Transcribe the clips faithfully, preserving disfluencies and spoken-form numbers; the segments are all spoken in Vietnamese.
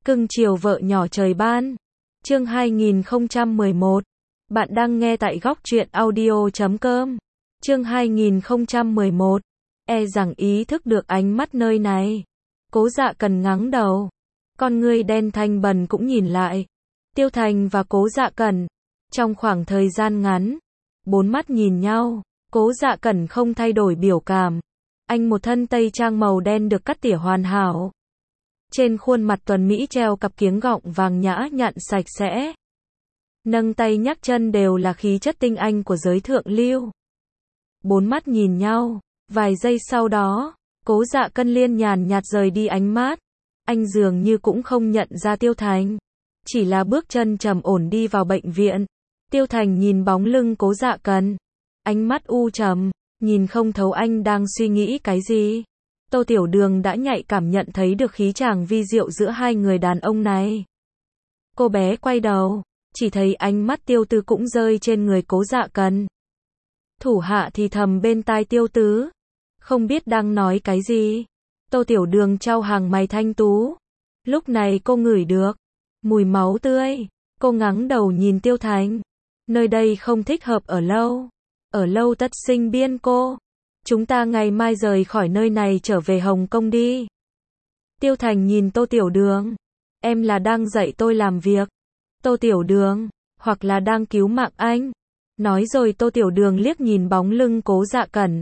Cưng chiều vợ nhỏ trời ban. Chương hai nghìn không trăm mười một. Bạn đang nghe tại góc truyện audio chấm com. Chương hai nghìn không trăm mười một. E rằng ý thức được ánh mắt nơi này. Cố Dạ Cần ngắng đầu. Con ngươi đen thanh bần cũng nhìn lại. Tiêu Thành và Cố Dạ Cần. Trong khoảng thời gian ngắn, bốn mắt nhìn nhau. Cố Dạ Cần không thay đổi biểu cảm. Anh một thân tây trang màu đen được cắt tỉa hoàn hảo. Trên khuôn mặt tuấn mỹ treo cặp kiếng gọng vàng nhã nhặn sạch sẽ. Nâng tay nhắc chân đều là khí chất tinh anh của giới thượng lưu. Bốn mắt nhìn nhau. Vài giây sau đó, Cố Dạ Cần liên nhàn nhạt rời đi ánh mắt. Anh dường như cũng không nhận ra Tiêu Thành. Chỉ là bước chân trầm ổn đi vào bệnh viện. Tiêu Thành nhìn bóng lưng Cố Dạ Cần. Ánh mắt u trầm, nhìn không thấu anh đang suy nghĩ cái gì. Tô Tiểu Đường đã nhạy cảm nhận thấy được khí chàng vi diệu giữa hai người đàn ông này. Cô bé quay đầu, chỉ thấy ánh mắt Tiêu Tứ cũng rơi trên người Cố Dạ Cần. Thủ hạ thì thầm bên tai Tiêu Tứ, không biết đang nói cái gì. Tô Tiểu Đường chau hàng mày thanh tú. Lúc này cô ngửi được mùi máu tươi. Cô ngẩng đầu nhìn Tiêu Thành. Nơi đây không thích hợp ở lâu. Ở lâu tất sinh biên cô. Chúng ta ngày mai rời khỏi nơi này trở về Hồng Kông đi. Tiêu Thành nhìn Tô Tiểu Đường. Em là đang dạy tôi làm việc. Tô Tiểu Đường, hoặc là đang cứu mạng anh. Nói rồi Tô Tiểu Đường liếc nhìn bóng lưng Cố Dạ Cần.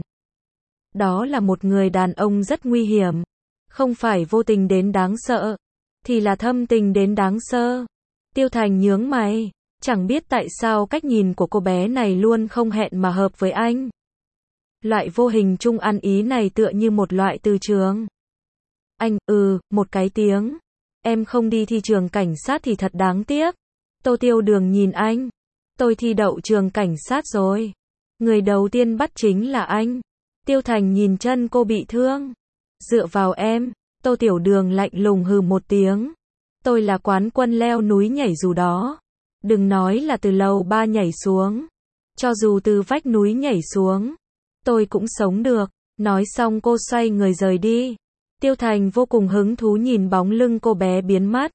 Đó là một người đàn ông rất nguy hiểm. Không phải vô tình đến đáng sợ, thì là thâm tình đến đáng sợ. Tiêu Thành nhướng mày. Chẳng biết tại sao cách nhìn của cô bé này luôn không hẹn mà hợp với anh. Loại vô hình chung ăn ý này tựa như một loại từ trường. Anh, ừ, một cái tiếng. Em không đi thi trường cảnh sát thì thật đáng tiếc. Tô Tiểu Đường nhìn anh. Tôi thi đậu trường cảnh sát rồi. Người đầu tiên bắt chính là anh. Tiêu Thành nhìn chân cô bị thương. Dựa vào em. Tô Tiểu Đường lạnh lùng hừ một tiếng. Tôi là quán quân leo núi nhảy dù đó. Đừng nói là từ lầu ba nhảy xuống. Cho dù từ vách núi nhảy xuống, tôi cũng sống được. Nói xong cô xoay người rời đi. Tiêu Thành vô cùng hứng thú nhìn bóng lưng cô bé biến mất.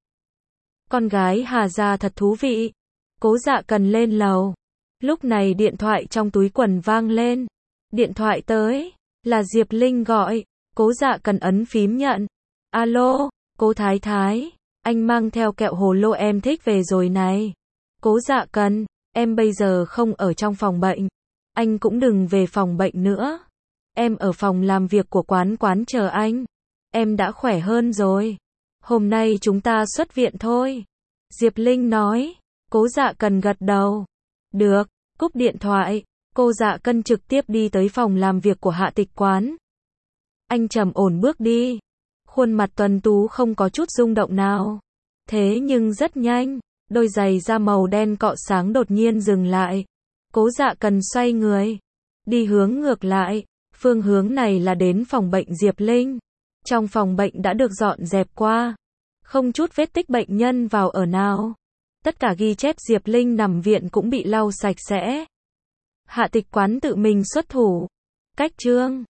Con gái Hà gia thật thú vị. Cố Dạ Cần lên lầu. Lúc này điện thoại trong túi quần vang lên. Điện thoại tới. Là Diệp Linh gọi. Cố Dạ Cần ấn phím nhận. Alo, Cố Thái Thái. Anh mang theo kẹo hồ lô em thích về rồi này. Cố Dạ Cần, em bây giờ không ở trong phòng bệnh. Anh cũng đừng về phòng bệnh nữa. Em ở phòng làm việc của quán quán chờ anh. Em đã khỏe hơn rồi. Hôm nay chúng ta xuất viện thôi. Diệp Linh nói. Cố Dạ Cần gật đầu. Được, cúp điện thoại. Cô Dạ Cần trực tiếp đi tới phòng làm việc của Hạ Tịch Quán. Anh trầm ổn bước đi. Khuôn mặt tuấn tú không có chút rung động nào. Thế nhưng rất nhanh. Đôi giày da màu đen cọ sáng đột nhiên dừng lại. Cố Dạ Cần xoay người. Đi hướng ngược lại. Phương hướng này là đến phòng bệnh Diệp Linh. Trong phòng bệnh đã được dọn dẹp qua. Không chút vết tích bệnh nhân vào ở nào. Tất cả ghi chép Diệp Linh nằm viện cũng bị lau sạch sẽ. Hạ Tịch Quán tự mình xuất thủ. Cách chương.